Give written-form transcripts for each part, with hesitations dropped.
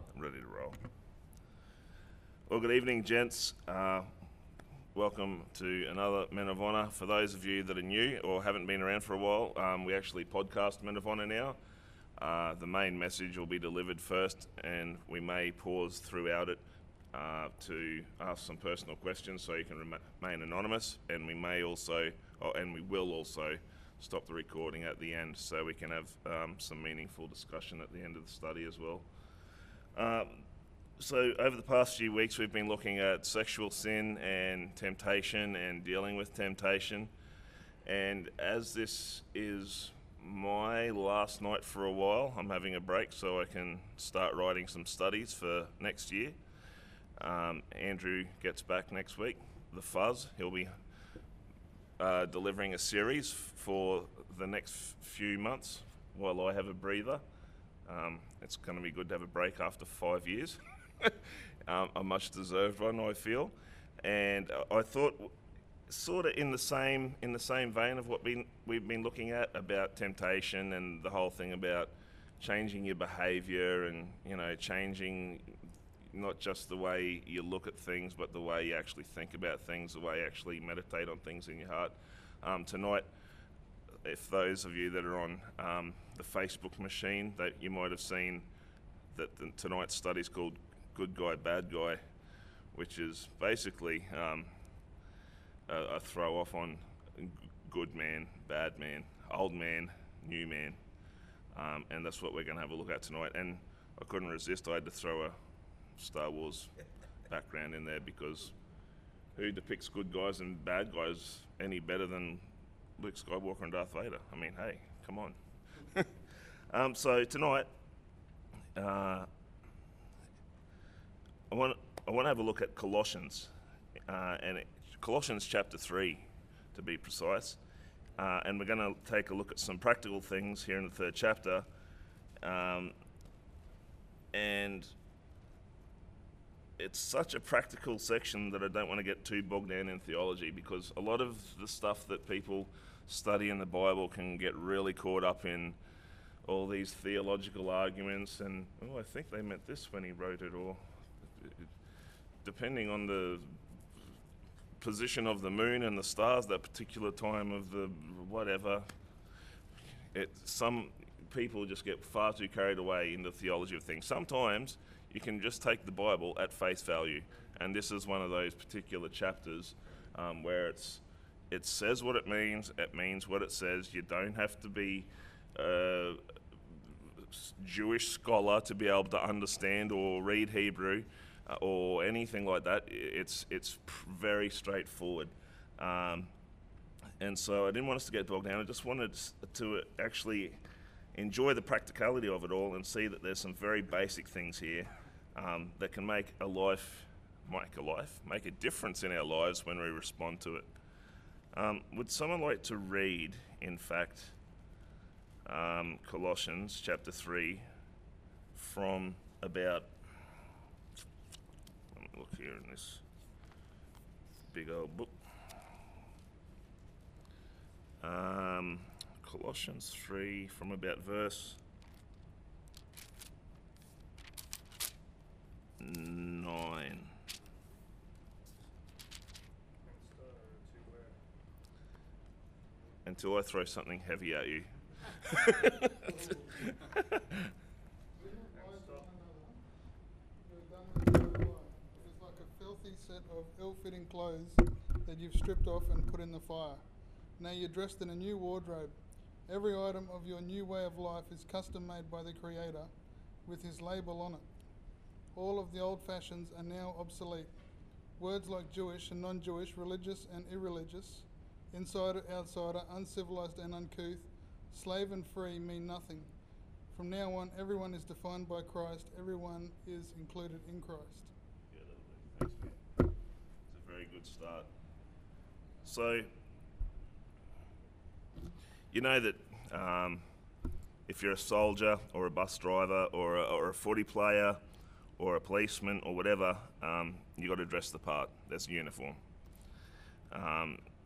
I'm ready to roll. Well, good evening, gents. Welcome to another Men of Honor. For those of you that are new or haven't been around for a while, we actually podcast Men of Honor now. The main message will be delivered first, and we may pause throughout it to ask some personal questions so you can remain anonymous, and we will also stop the recording at the end so we can have some meaningful discussion at the end of the study as well. So over the past few weeks we've been looking at sexual sin and temptation and dealing with temptation, and as this is my last night for a while, I'm having a break so I can start writing some studies for next year. Andrew gets back next week, the Fuzz. He'll be delivering a series for the next few months while I have a breather. It's going to be good to have a break after 5 years. A much deserved one, I feel. And I thought, sort of in the same vein of what we've been looking at about temptation and the whole thing about changing your behaviour and, changing not just the way you look at things, but the way you actually think about things, the way you actually meditate on things in your heart. Tonight, if those of you that are on the Facebook machine, that you might have seen that tonight's study is called Good Guy, Bad Guy, which is basically a throw off on good man, bad man, old man, new man, and that's what we're going to have a look at tonight. And I couldn't resist. I had to throw a Star Wars background in there, because who depicts good guys and bad guys any better than Luke Skywalker and Darth Vader? I mean, hey, come on. So tonight, I want to have a look at Colossians, Colossians chapter 3, to be precise. And we're going to take a look at some practical things here in the third chapter. And it's such a practical section that I don't want to get too bogged down in theology, because a lot of the stuff that people study in the Bible can get really caught up in all these theological arguments and, I think they meant this when he wrote it, or depending on the position of the moon and the stars that particular time of the whatever. Some people just get far too carried away in the theology of things. Sometimes you can just take the Bible at face value, and this is one of those particular chapters where it says what it means what it says. You don't have to be a Jewish scholar to be able to understand or read Hebrew or anything like that. It's very straightforward. And so I didn't want us to get bogged down. I just wanted to actually enjoy the practicality of it all and see that there's some very basic things here that can make a difference in our lives when we respond to it. Would someone like to read, in fact, Colossians chapter 3 from about, let me look here in this big old book. Colossians 3 from about verse 9. Until I throw something heavy at you. Set of ill-fitting clothes that you've stripped off and put in the fire. Now you're dressed in a new wardrobe. Every item of your new way of life is custom made by the Creator with His label on it. All of the old fashions are now obsolete. Words like Jewish and non-Jewish, religious and irreligious, insider, outsider, uncivilized and uncouth, slave and free mean nothing. From now on, everyone is defined by Christ. Everyone is included in Christ. Thanks, man. It's a very good start. So, you know that if you're a soldier or a bus driver or a footy player or a policeman or whatever, you got to dress the part. That's a uniform.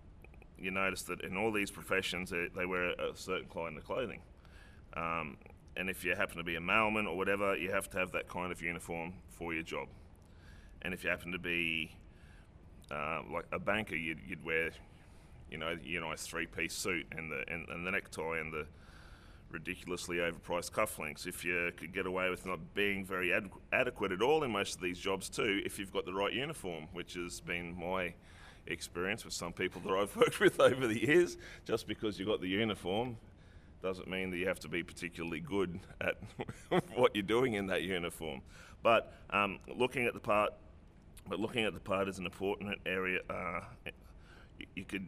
You notice that in all these professions, they wear a certain kind of clothing. and if you happen to be a mailman or whatever, you have to have that kind of uniform for your job. And if you happen to be like a banker, you'd wear, your nice three-piece suit and the necktie and the ridiculously overpriced cufflinks. If you could get away with not being very adequate at all in most of these jobs too, if you've got the right uniform, which has been my experience with some people that I've worked with over the years. Just because you've got the uniform doesn't mean that you have to be particularly good at what you're doing in that uniform. But looking at the part is an important area. You could,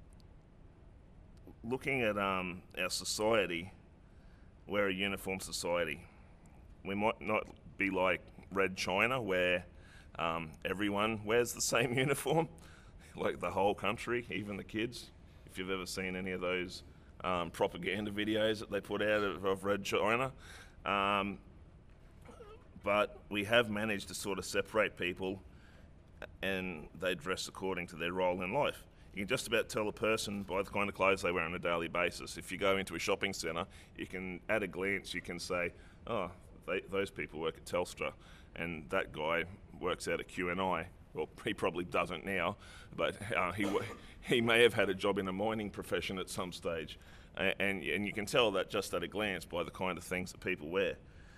looking at our society, we're a uniform society. We might not be like Red China, where everyone wears the same uniform, like the whole country, even the kids. If you've ever seen any of those propaganda videos that they put out of Red China. But we have managed to sort of separate people, and they dress according to their role in life. You can just about tell a person by the kind of clothes they wear on a daily basis. If you go into a shopping centre, you can, at a glance, you can say, oh, those people work at Telstra, and that guy works out at QNI. Well, he probably doesn't now, but he may have had a job in a mining profession at some stage. And you can tell that just at a glance by the kind of things that people wear.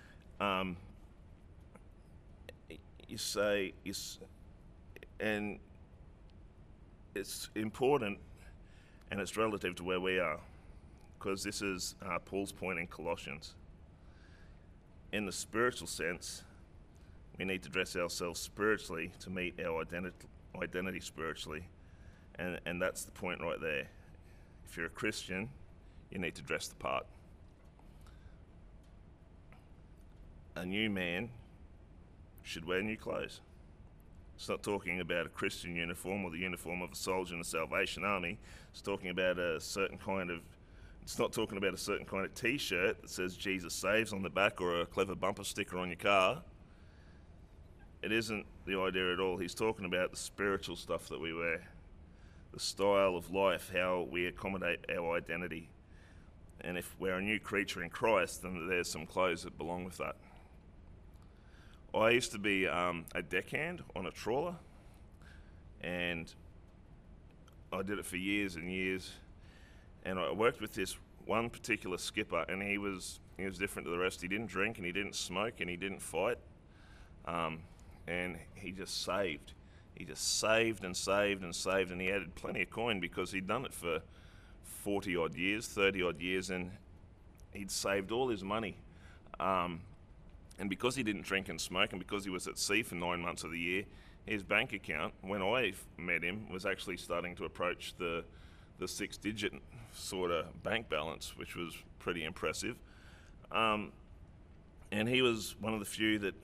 And it's important, and it's relative to where we are, because this is Paul's point in Colossians. In the spiritual sense, we need to dress ourselves spiritually to meet our identity spiritually, and that's the point right there. If you're a Christian, you need to dress the part. A new man should wear new clothes. It's not talking about a Christian uniform or the uniform of a soldier in the Salvation Army. It's talking about it's not talking about a certain kind of t-shirt that says Jesus saves on the back or a clever bumper sticker on your car. It isn't the idea at all. He's talking about the spiritual stuff that we wear, the style of life, how we accommodate our identity. And if we're a new creature in Christ, then there's some clothes that belong with that. I used to be a deckhand on a trawler, and I did it for years and years. And I worked with this one particular skipper, and he was different to the rest. He didn't drink, and he didn't smoke, and he didn't fight. And he just saved. He just saved and saved and saved, and he added plenty of coin because he'd done it for 40 odd years, 30 odd years, and he'd saved all his money. And because he didn't drink and smoke, and because he was at sea for 9 months of the year, his bank account, when I met him, was actually starting to approach the 6-digit sort of bank balance, which was pretty impressive. And he was one of the few that,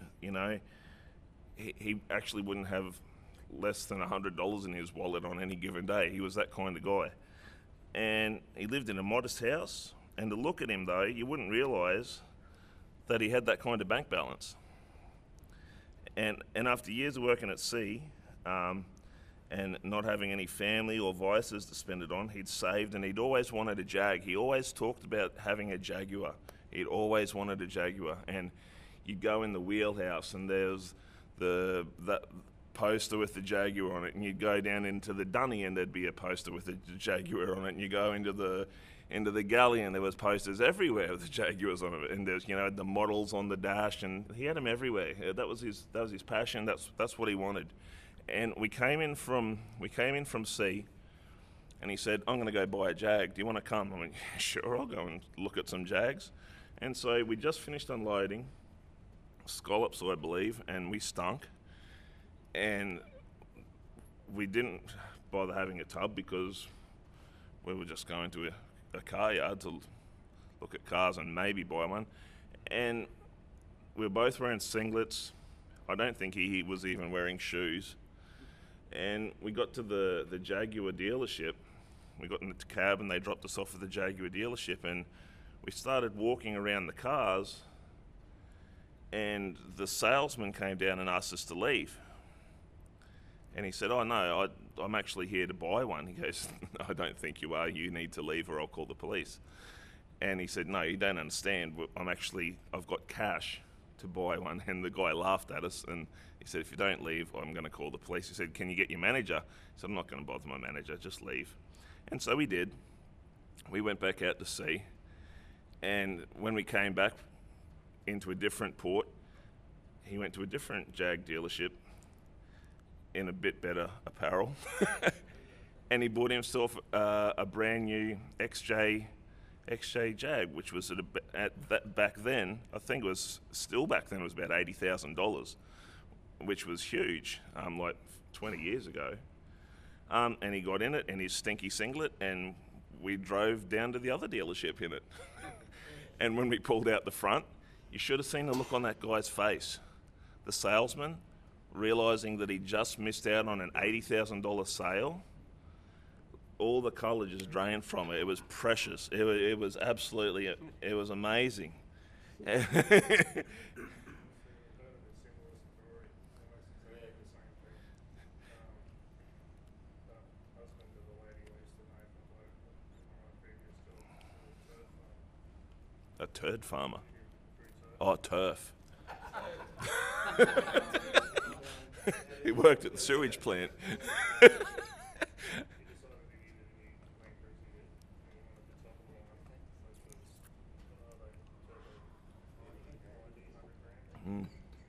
he actually wouldn't have less than $100 in his wallet on any given day. He was that kind of guy. And he lived in a modest house, and to look at him, though, you wouldn't realise that he had that kind of bank balance. And after years of working at sea, and not having any family or vices to spend it on, he'd saved, and he'd always wanted a Jag. He always talked about having a Jaguar. He'd always wanted a Jaguar. And you'd go in the wheelhouse, and there's that poster with the Jaguar on it, and you'd go down into the dunny, and there'd be a poster with the Jaguar on it, and you go into the galley, and there was posters everywhere with the Jaguars on it, and there's the models on the dash, and he had them everywhere. That was his passion. That's what he wanted. And we came in from sea, and he said, "I'm going to go buy a Jag. Do you want to come?" I went, "Sure, I'll go and look at some Jags." And so we just finished unloading scallops, I believe, and we stunk. And we didn't bother having a tub because we were just going to a car yard to look at cars and maybe buy one. And we were both wearing singlets. I don't think he was even wearing shoes. And we got to the Jaguar dealership. We got in the cab, and they dropped us off at the Jaguar dealership, and we started walking around the cars, and the salesman came down and asked us to leave. And he said, "Oh no, I'm actually here to buy one." He goes, "I don't think you are. You need to leave or I'll call the police." And he said, no, you don't understand. I've got cash to buy one. And the guy laughed at us, and he said, if you don't leave, I'm going to call the police. He said, can you get your manager? I said, I'm not going to bother my manager, just leave. And so we did. We went back out to sea, and when we came back into a different port, he went to a different Jag dealership in a bit better apparel, and he bought himself a brand new XJ Jag, which was back then, I think it was still back then, it was about $80,000, which was huge, like 20 years ago. And he got in it in his stinky singlet, and we drove down to the other dealership in it. And when we pulled out the front, you should have seen the look on that guy's face. The salesman, realising that he just missed out on an $80,000 sale, all the colour just drained from it. It was precious. It was absolutely, it was amazing. A turd farmer. Oh, turf. He worked at the sewage plant. Mm.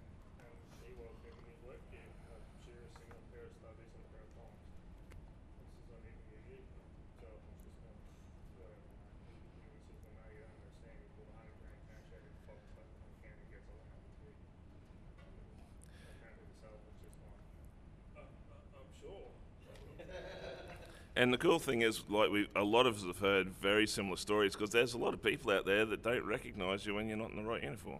And the cool thing is, like, a lot of us have heard very similar stories, because there's a lot of people out there that don't recognise you when you're not in the right uniform.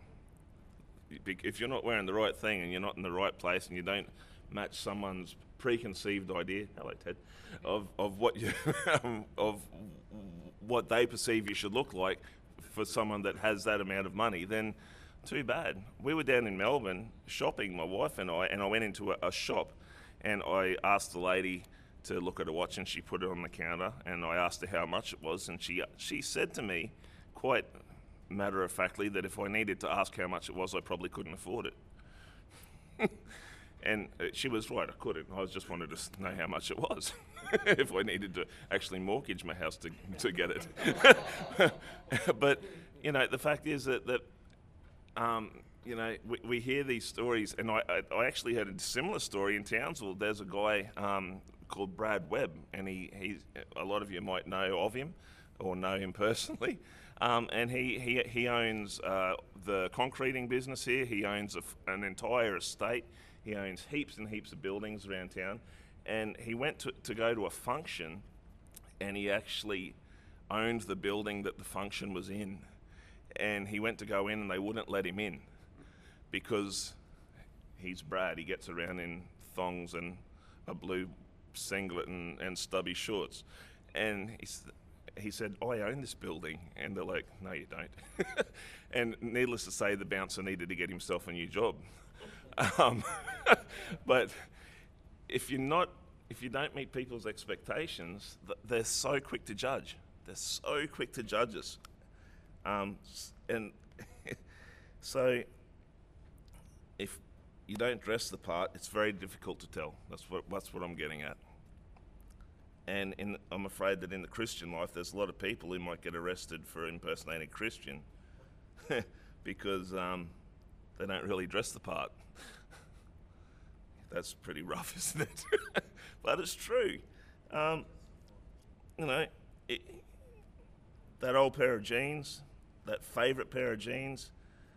If you're not wearing the right thing and you're not in the right place and you don't match someone's preconceived idea, hello Ted, of what you of what they perceive you should look like for someone that has that amount of money, then too bad. We were down in Melbourne shopping, my wife and I went into a shop, and I asked the lady to look at a watch, and she put it on the counter, and I asked her how much it was, and she said to me quite matter-of-factly that if I needed to ask how much it was, I probably couldn't afford it. And she was right, I couldn't. I just wanted to know how much it was if I needed to actually mortgage my house to get it. But, you know, the fact is that you know, we hear these stories, and I actually heard a similar story in Townsville. There's a guy called Brad Webb, and he's a lot of you might know of him or know him personally. And he owns the concreting business here. He owns an entire estate. He owns heaps and heaps of buildings around town. And he went to go to a function, and he actually owned the building that the function was in. And he went to go in, and they wouldn't let him in because he's Brad. He gets around in thongs and a blue singlet and stubby shorts. And he said, I own this building. And they're like, no, you don't. And needless to say, the bouncer needed to get himself a new job. But if you don't meet people's expectations, they're so quick to judge. They're so quick to judge us. And so if you don't dress the part, it's very difficult to tell. That's what I'm getting at. And I'm afraid that in the Christian life, there's a lot of people who might get arrested for impersonating a Christian because they don't really dress the part. That's pretty rough, isn't it? But it's true. You know, that old pair of jeans, that favourite pair of jeans,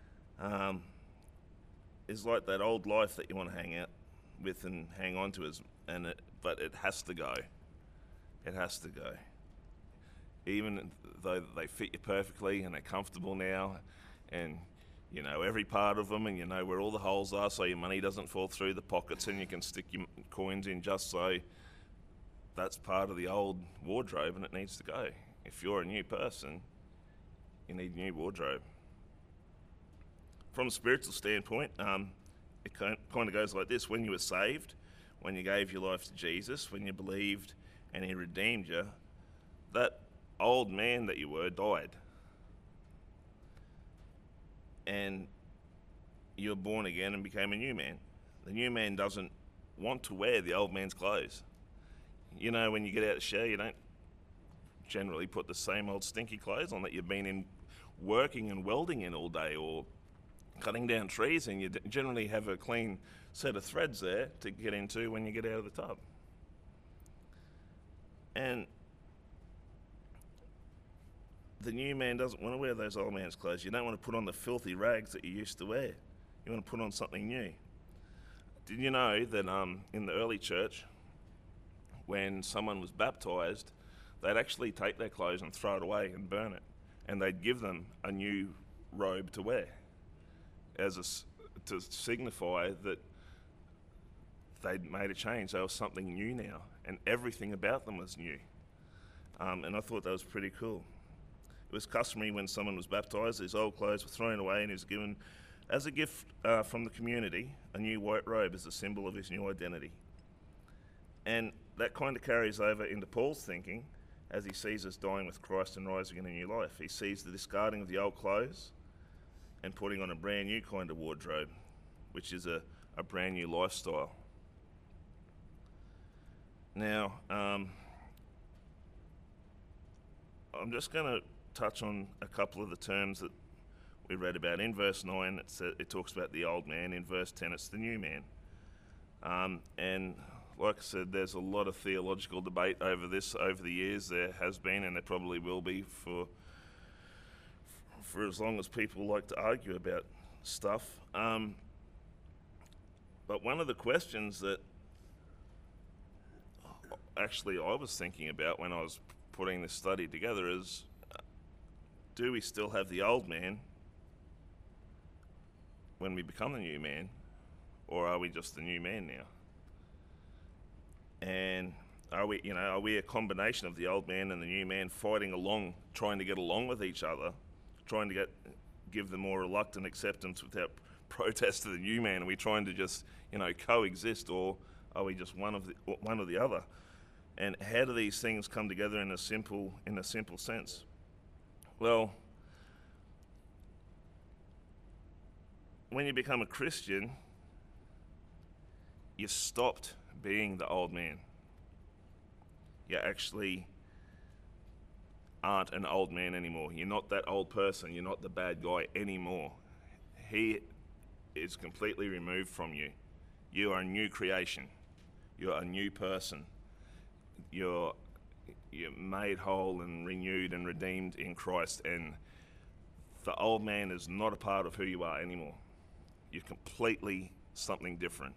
is like that old life that you want to hang out with and hang on to, but it has to go. It has to go. Even though they fit you perfectly and they're comfortable now, and you know every part of them, and you know where all the holes are, so your money doesn't fall through the pockets, and you can stick your coins in just so. That's part of the old wardrobe, and it needs to go. If you're a new person, you need a new wardrobe. From a spiritual standpoint, it kind of goes like this. When you were saved, when you gave your life to Jesus, when you believed and he redeemed you, that old man that you were died. and you're born again and became a new man. The new man doesn't want to wear the old man's clothes. You know, when you get out of the shower, you don't generally put the same old stinky clothes on that you've been in working and welding in all day, or cutting down trees, and you generally have a clean set of threads there to get into when you get out of the tub. And the new man doesn't want to wear those old man's clothes. You don't want to put on the filthy rags that you used to wear. You want to put on something new. Did you know that in the early church, when someone was baptized, they'd actually take their clothes and throw it away and burn it, and they'd give them a new robe to wear, to signify that they'd made a change. They were something new now, and everything about them was new. And I thought that was pretty cool. It was customary when someone was baptized, his old clothes were thrown away and he was given, as a gift from the community, a new white robe as a symbol of his new identity. And that kind of carries over into Paul's thinking as he sees us dying with Christ and rising in a new life. He sees the discarding of the old clothes and putting on a brand new kind of wardrobe, which is a brand new lifestyle. Now, I'm just going to touch on a couple of the terms that we read about. In verse 9, it talks about the old man. In verse 10, it's the new man. And like I said, there's a lot of theological debate over this over the years. There has been, and there probably will be for as long as people like to argue about stuff. But one of the questions that actually I was thinking about when I was putting this study together is, do we still have the old man when we become the new man, or are we just the new man now? And are we a combination of the old man and the new man fighting along, trying to get along with each other, trying to give the more reluctant acceptance without protest to the new man? Are we trying to just, coexist, or are we just one or the other? And how do these things come together in a simple sense? Well, when you become a Christian, you stopped being the old man. You actually aren't an old man anymore. You're not that old person. You're not the bad guy anymore. He is completely removed from you. You are a new creation. You're a new person. You're made whole and renewed and redeemed in Christ, and the old man is not a part of who you are anymore. You're completely something different.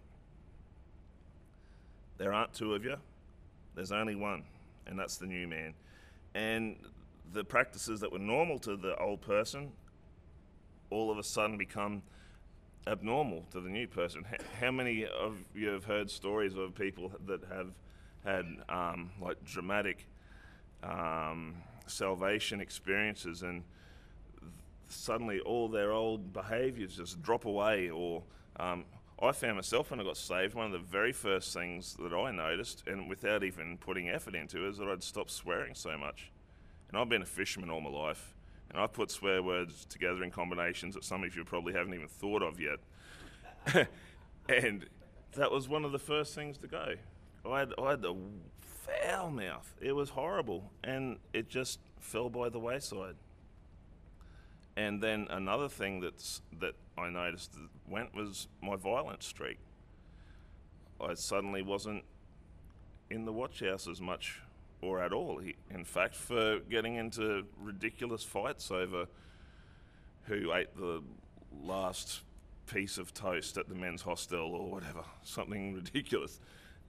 There aren't two of you. There's only one, and that's the new man. And the practices that were normal to the old person all of a sudden become abnormal to the new person. How many of you have heard stories of people that have had dramatic salvation experiences, and suddenly all their old behaviours just drop away? Or I found myself, when I got saved, one of the very first things that I noticed, and without even putting effort into it, is that I'd stopped swearing so much. And I've been a fisherman all my life, and I've put swear words together in combinations that some of you probably haven't even thought of yet. And that was one of the first things to go. I had the foul mouth. It was horrible, and it just fell by the wayside. And then another thing that I noticed was my violent streak. I suddenly wasn't in the watch house as much, or at all. In fact, for getting into ridiculous fights over who ate the last piece of toast at the men's hostel or whatever, something ridiculous.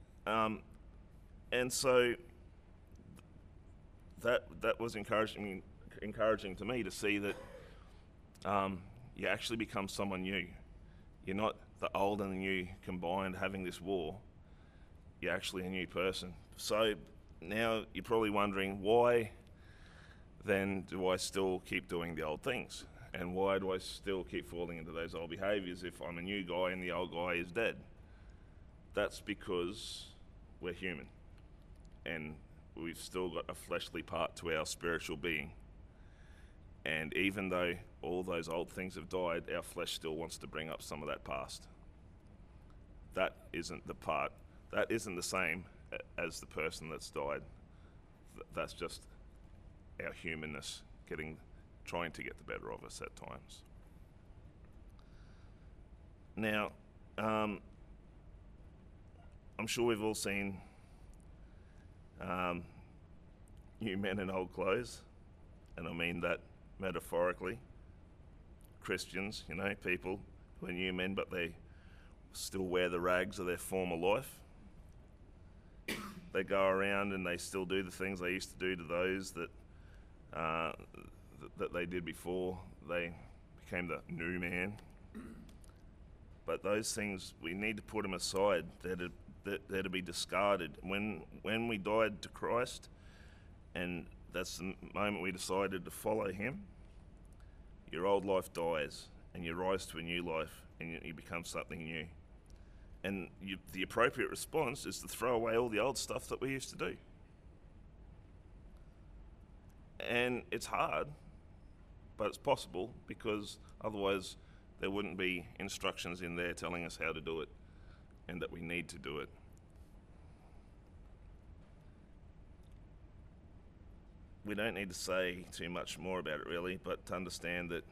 And so that was encouraging to me to see that you actually become someone new. You're not the old and the new combined having this war. You're actually a new person. So now you're probably wondering, why then do I still keep doing the old things? And why do I still keep falling into those old behaviours if I'm a new guy and the old guy is dead? That's because we're human, and we've still got a fleshly part to our spiritual being. And even though all those old things have died, our flesh still wants to bring up some of that past. That isn't the same as the person that's died. That's just our humanness trying to get the better of us at times. Now, I'm sure we've all seen new men in old clothes, and I mean that metaphorically. Christians, people who are new men, but they still wear the rags of their former life. They go around and they still do the things they used to do to those that they did before they became the new man. But those things, we need to put them aside. They're to be discarded. When we died to Christ, and that's the moment we decided to follow him, your old life dies and you rise to a new life and you become something new. And the appropriate response is to throw away all the old stuff that we used to do. And it's hard, but it's possible, because otherwise there wouldn't be instructions in there telling us how to do it and that we need to do it. We don't need to say too much more about it really, but to understand that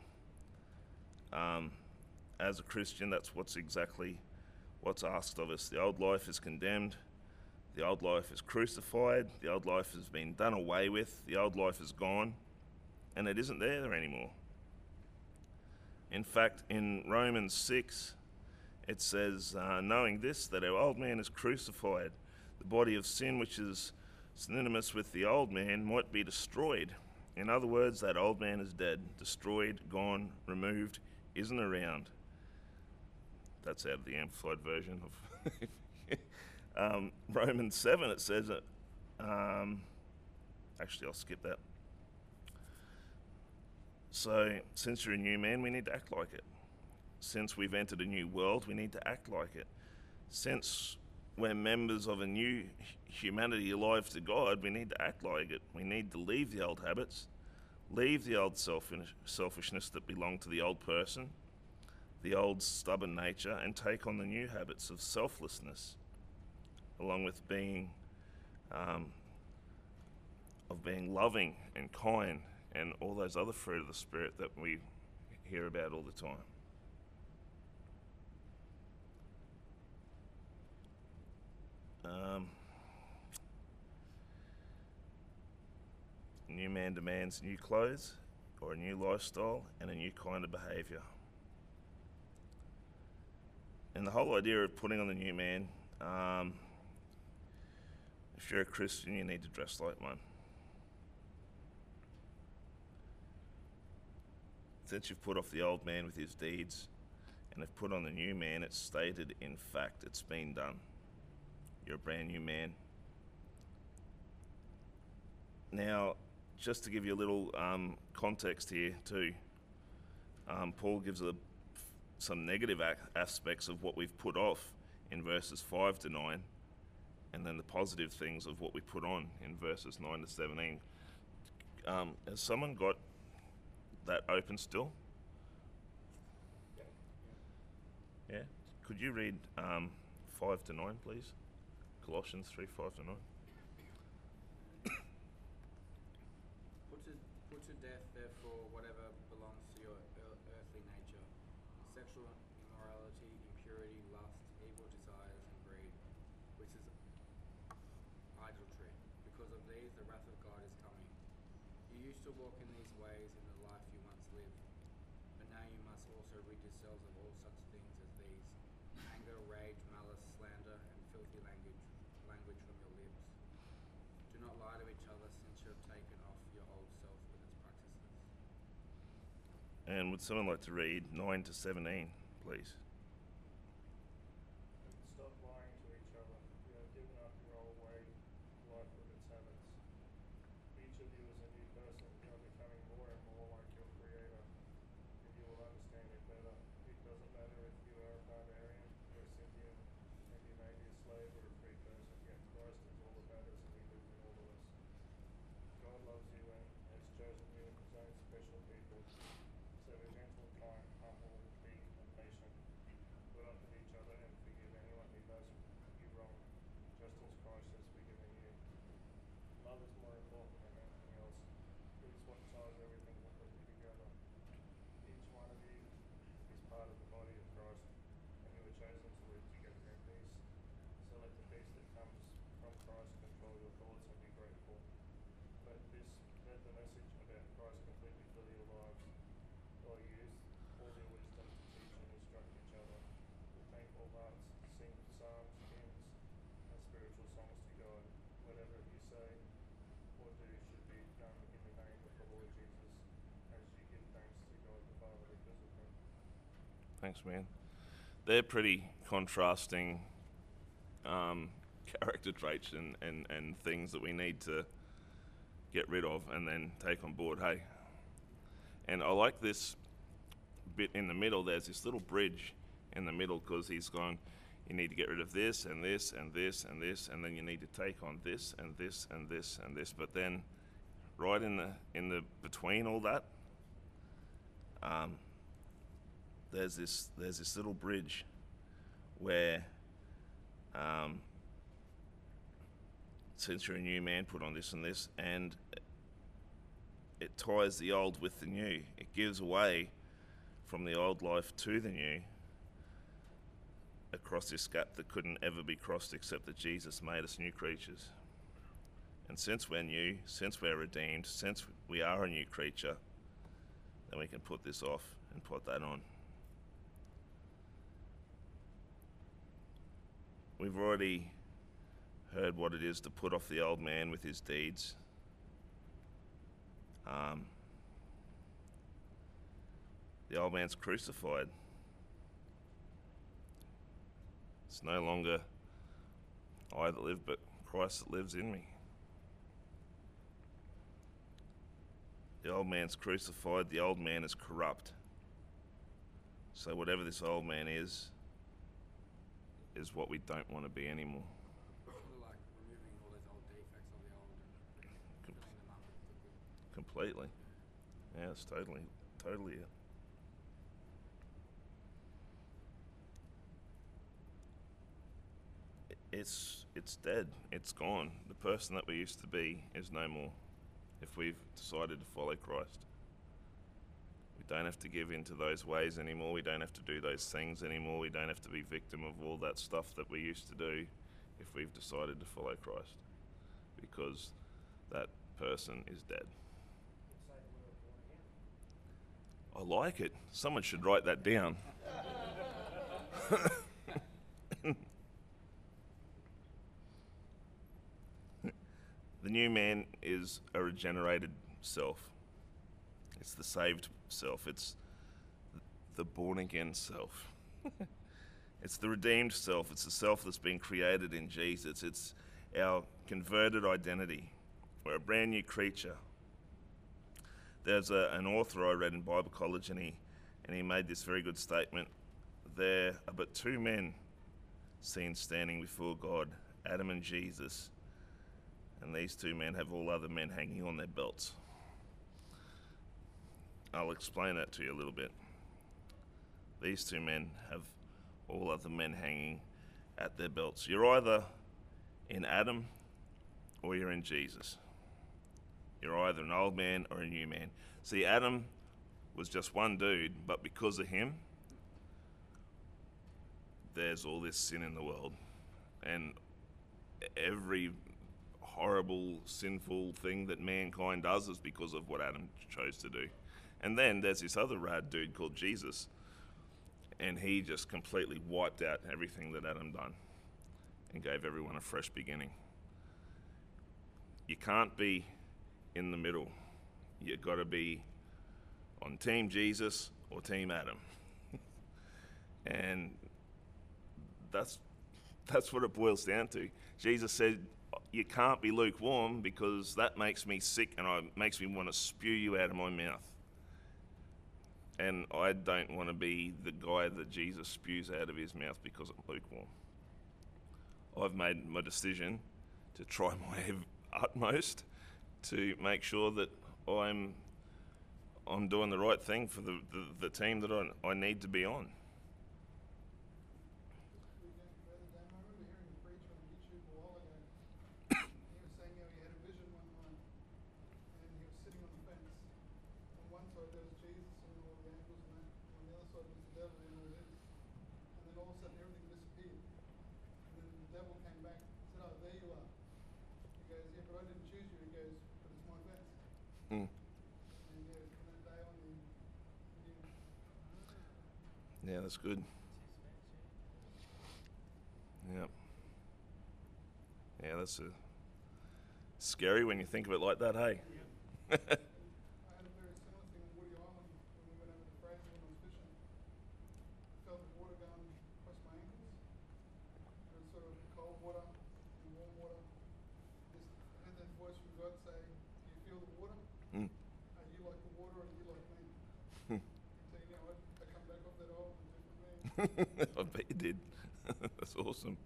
as a Christian, that's what's asked of us. The old life is condemned. The old life is crucified. The old life has been done away with. The old life is gone, and it isn't there anymore. In fact, in Romans 6, it says, knowing this, that our old man is crucified, the body of sin, which is synonymous with the old man, might be destroyed. In other words, that old man is dead, destroyed, gone, removed, isn't around. That's out of the Amplified version of Romans 7. It says it. Actually, I'll skip that. So, since you're a new man, we need to act like it. Since we've entered a new world, we need to act like it. Since we're members of a new humanity alive to God, we need to act like it. We need to leave the old habits, leave the old selfishness that belonged to the old person, the old stubborn nature, and take on the new habits of selflessness, along with being loving and kind and all those other fruit of the Spirit that we hear about all the time. A new man demands new clothes or a new lifestyle and a new kind of behaviour. And the whole idea of putting on the new man, if you're a Christian, you need to dress like one. Since you've put off the old man with his deeds and have put on the new man, it's stated in fact, it's been done. You're a brand new man. Now, just to give you a little context here too, Paul gives some negative aspects of what we've put off in verses 5 to 9, and then the positive things of what we put on in verses 9 to 17. Has someone got that open still? Yeah? Could you read 5 to 9, please? Colossians 3, 5 to 9. Put to death, therefore, whatever belongs to your earthly nature: sexual immorality, impurity, lust, evil desires, and greed, which is idolatry. Because of these, the wrath of God is coming. You used to walk in these ways in the life you once lived, but now you must also rid yourselves of all such things as these: anger, rage, malice, slander, and filthy language from your lips. Do not lie to each other, since you have taken off your old self with its practices. And would someone like to read 9 to 17, please? Stop lying to each other. You have given up your old way, life with its habits. Each of you is a new person. You are becoming more and more like your Creator, and you will understand it better. It doesn't matter if you are a barbarian or a Scythian, and you may be a slave or a free person, yet Christ is all that matters, and He lives in all of us. God loves you and has chosen you as His own special people. say, or do should be done in the name of the Lord Jesus, as you give thanks to God the Father because of him. Thanks, man. They're pretty contrasting character traits and things that we need to get rid of and then take on board, hey? And I like this bit in the middle. There's this little bridge in the middle because he's gone, you need to get rid of this and this and this and this, and then you need to take on this and this and this and this. But then right in the between all that, there's this little bridge where since you're a new man, put on this and this, and it ties the old with the new. It gives away from the old life to the new across this gap that couldn't ever be crossed except that Jesus made us new creatures. And since we're new, since we're redeemed, since we are a new creature, then we can put this off and put that on. We've already heard what it is to put off the old man with his deeds. The old man's crucified. It's no longer I that live, but Christ that lives in me. The old man's crucified, the old man is corrupt. So whatever this old man is what we don't want to be anymore. Sort of like removing all those old defects of the old and filling them up with the good. Completely. Yeah, it's totally it. It's dead. It's gone. The person that we used to be is no more if we've decided to follow Christ. We don't have to give in to those ways anymore. We don't have to do those things anymore. We don't have to be victim of all that stuff that we used to do if we've decided to follow Christ, because that person is dead. I like it. Someone should write that down. The new man is a regenerated self. It's the saved self. It's the born-again self. It's the redeemed self. It's the self that's been created in Jesus. It's our converted identity. We're a brand new creature. There's an author I read in Bible college, and he made this very good statement. There are but two men seen standing before God, Adam and Jesus. And these two men have all other men hanging on their belts. I'll explain that to you a little bit. These two men have all other men hanging at their belts. You're either in Adam or you're in Jesus. You're either an old man or a new man. See, Adam was just one dude, but because of him, there's all this sin in the world. And every horrible, sinful thing that mankind does is because of what Adam chose to do. And then there's this other rad dude called Jesus, and he just completely wiped out everything that Adam done and gave everyone a fresh beginning. You can't be in the middle. You've got to be on Team Jesus or Team Adam. And that's what it boils down to. Jesus said, you can't be lukewarm because that makes me sick and it makes me want to spew you out of my mouth. And I don't want to be the guy that Jesus spews out of his mouth because I'm lukewarm. I've made my decision to try my utmost to make sure that I'm doing the right thing for the team that I need to be on. Yeah, that's good. Yeah. Yeah, that's Scary when you think of it like that, hey? I had a very similar thing on Woody Island when we went over to Fraser when I was fishing. I felt the water going across my ankles. It was sort of cold water and warm water. Just I had that voice from God say, "Do you feel the water? Mm. Are you like the water or are you like me?" So you know what? I come back off that island a different man. I bet you did. That's awesome.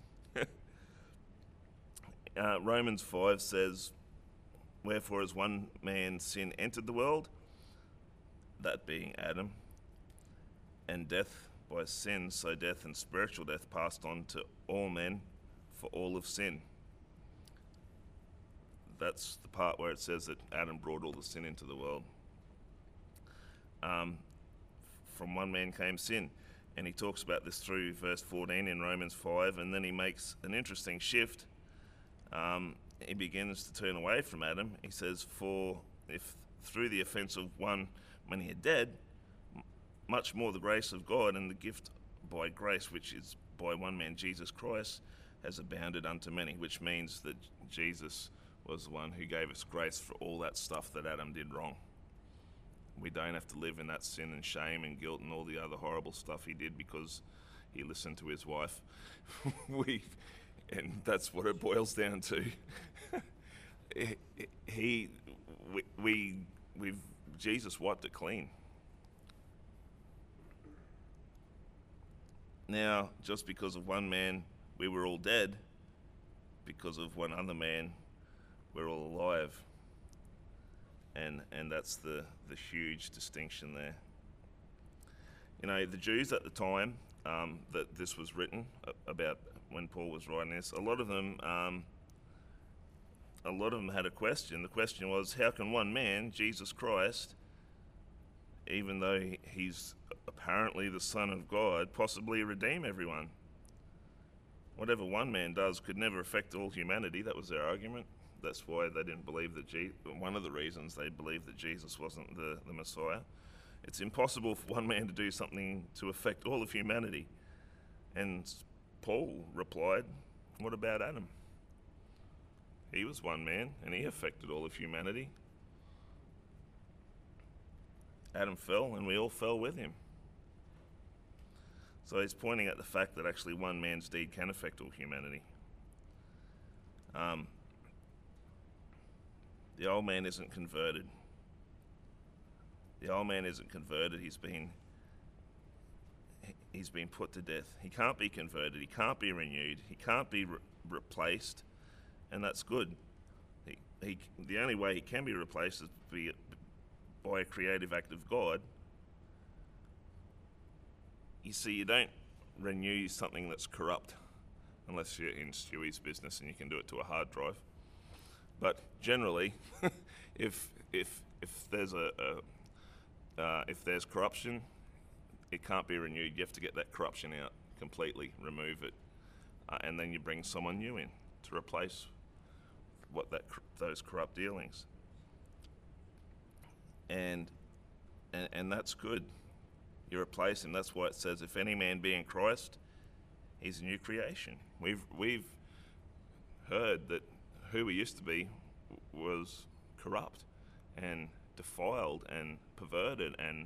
Romans 5 says, "Wherefore as one man's sin entered the world, that being Adam, and death by sin, so death and spiritual death passed on to all men, for all of sin." That's the part where it says that Adam brought all the sin into the world. From one man came sin. And he talks about this through verse 14 in Romans 5, and then he makes an interesting shift. He begins to turn away from Adam. He says, "For if through the offence of one many are dead, much more the grace of God and the gift by grace, which is by one man, Jesus Christ, has abounded unto many," which means that Jesus was the one who gave us grace for all that stuff that Adam did wrong. We don't have to live in that sin and shame and guilt and all the other horrible stuff he did because he listened to his wife. And that's what it boils down to. Jesus wiped it clean. Now, just because of one man, we were all dead. Because of one other man, we're all alive. And that's the huge distinction there. You know, the Jews at the time that this was written about, when Paul was writing this, a lot of them had a question. The question was, how can one man, Jesus Christ, even though he's apparently the Son of God, possibly redeem everyone? Whatever one man does could never affect all humanity. That was their argument. That's why they didn't believe that one of the reasons they believed that Jesus wasn't the Messiah. It's impossible for one man to do something to affect all of humanity. And Paul replied, what about Adam? He was one man and he affected all of humanity. Adam fell and we all fell with him. So he's pointing at the fact that actually one man's deed can affect all humanity. The old man isn't converted. The old man isn't converted. He's been put to death. He can't be converted. He can't be renewed. He can't be replaced, and that's good. The only way he can be replaced is by a creative act of God. You see, you don't renew something that's corrupt unless you're in Stewie's business and you can do it to a hard drive. But generally, if there's if there's corruption, it can't be renewed. You have to get that corruption out completely, remove it, and then you bring someone new in to replace what those corrupt dealings. And that's good. You replace him. That's why it says, if any man be in Christ, he's a new creation. We've heard that who we used to be was corrupt and defiled and perverted and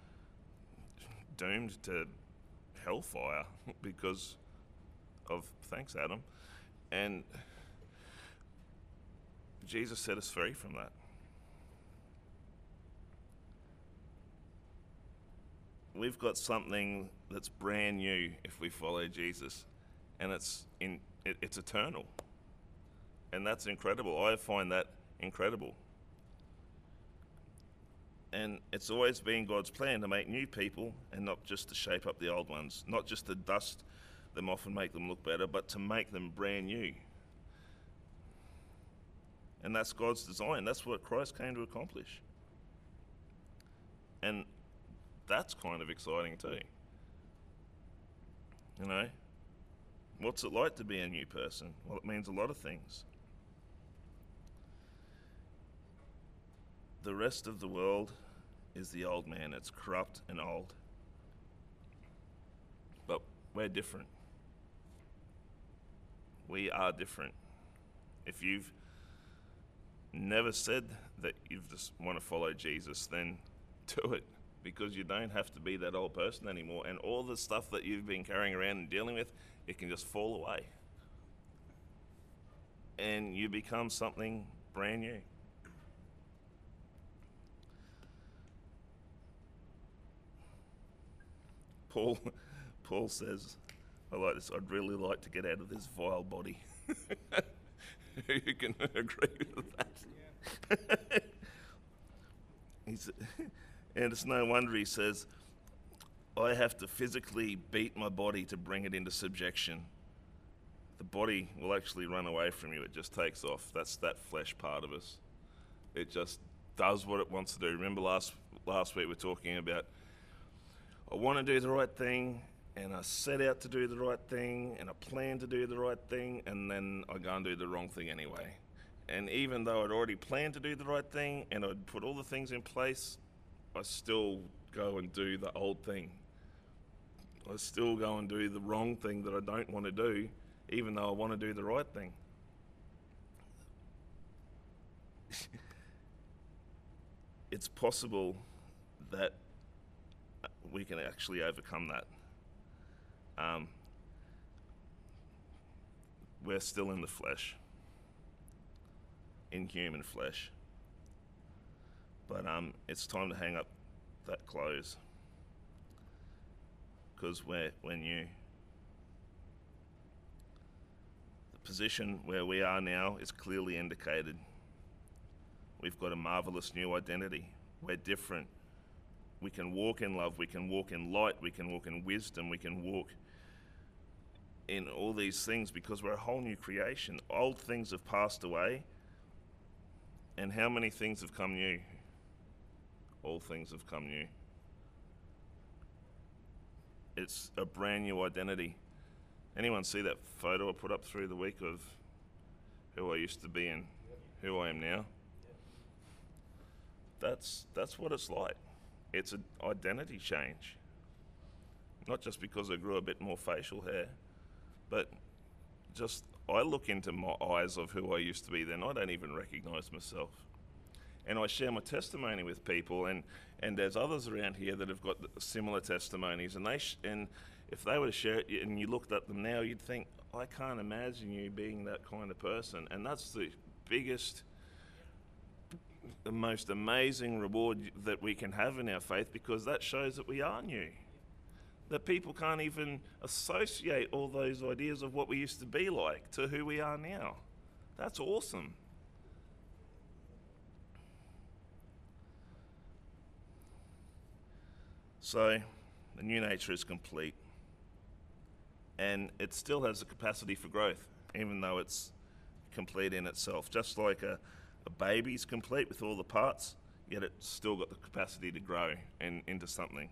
doomed to hellfire because of, thanks Adam, and Jesus set us free from that. We've got something that's brand new if we follow Jesus, and it's eternal, and that's incredible. I find that incredible. And it's always been God's plan to make new people and not just to shape up the old ones, not just to dust them off and make them look better, but to make them brand new. And that's God's design. That's what Christ came to accomplish. And that's kind of exciting too. You know, what's it like to be a new person? Well, it means a lot of things. The rest of the world is the old man. It's corrupt and old. But we're different. We are different. If you've never said that you just want to follow Jesus, then do it, because you don't have to be that old person anymore. And all the stuff that you've been carrying around and dealing with, it can just fall away. And you become something brand new. Paul says, I like this, I'd really like to get out of this vile body. Who can agree with that? And it's no wonder he says, I have to physically beat my body to bring it into subjection. The body will actually run away from you. It just takes off. That's that flesh part of us. It just does what it wants to do. Remember last week we were talking about, I want to do the right thing, and I set out to do the right thing, and I plan to do the right thing, and then I go and do the wrong thing anyway. And even though I'd already planned to do the right thing, and I'd put all the things in place, I still go and do the old thing. I still go and do the wrong thing that I don't want to do, even though I want to do the right thing. It's possible that we can actually overcome that. We're still in the flesh, in human flesh. But it's time to hang up that clothes, because we're new. The position where we are now is clearly indicated. We've got a marvelous new identity. We're different. We can walk in love, we can walk in light, we can walk in wisdom, we can walk in all these things because we're a whole new creation. Old things have passed away, and how many things have come new? All things have come new. It's a brand new identity. Anyone see that photo I put up through the week of who I used to be and who I am now? That's what it's like. It's an identity change. Not just because I grew a bit more facial hair, but just I look into my eyes of who I used to be then. I don't even recognize myself. And I share my testimony with people, and there's others around here that have got similar testimonies, and and if they were to share it and you looked at them now, you'd think, I can't imagine you being that kind of person. And that's the biggest, the most amazing reward that we can have in our faith, because that shows that we are new. That people can't even associate all those ideas of what we used to be like to who we are now. That's awesome. So, the new nature is complete, and it still has the capacity for growth, even though it's complete in itself. Just like a baby's complete with all the parts, yet it's still got the capacity to grow into something.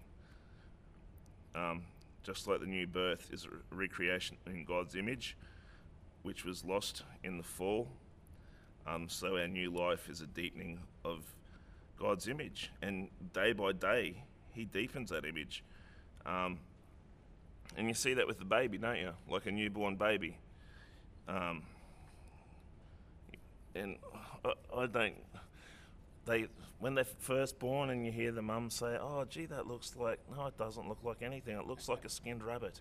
Just like the new birth is a recreation in God's image, which was lost in the fall, so our new life is a deepening of God's image, and day by day He deepens that image. And you see that with the baby, don't you? Like a newborn baby. And I don't, when they're first born and you hear the mum say, oh gee, that looks like, no, it doesn't look like anything, it looks like a skinned rabbit.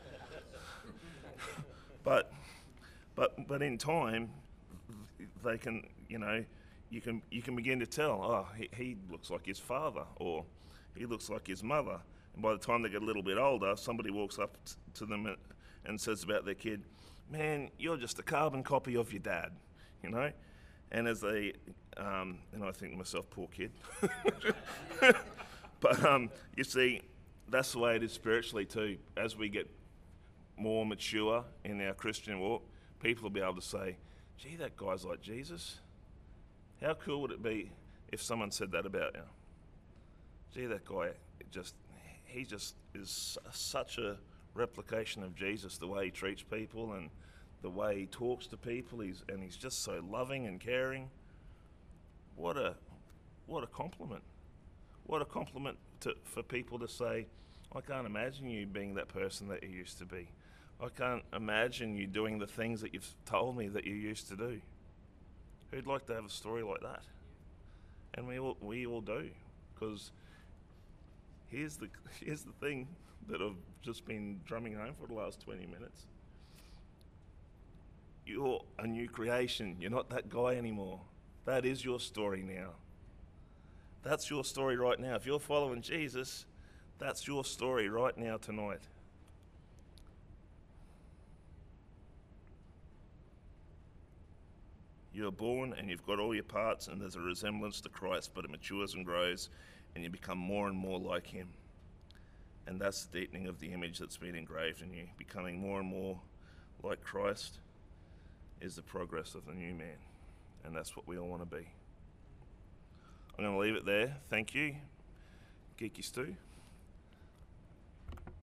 but in time, they can, you can begin to tell, oh, he looks like his father, or he looks like his mother. And by the time they get a little bit older, somebody walks up to them and says about their kid, man, you're just a carbon copy of your dad, And as they, and I think to myself, poor kid. But you see, that's the way it is spiritually too. As we get more mature in our Christian walk, people will be able to say, gee, that guy's like Jesus. How cool would it be if someone said that about you? Gee, that guy, he just is such a replication of Jesus, the way he treats people and the way he talks to people. He's just so loving and caring. What a compliment. What a compliment for people to say, I can't imagine you being that person that you used to be. I can't imagine you doing the things that you've told me that you used to do. Who'd like to have a story like that? And we all do, because here's the thing that I've just been drumming home for the last 20 minutes. You're a new creation. You're not that guy anymore. That is your story now. That's your story right now. If you're following Jesus, that's your story right now tonight. You're born and you've got all your parts, and there's a resemblance to Christ, but it matures and grows and you become more and more like him. And that's the deepening of the image that's been engraved in you. Becoming more and more like Christ is the progress of the new man. And that's what we all want to be. I'm going to leave it there. Thank you. Geeky Stu.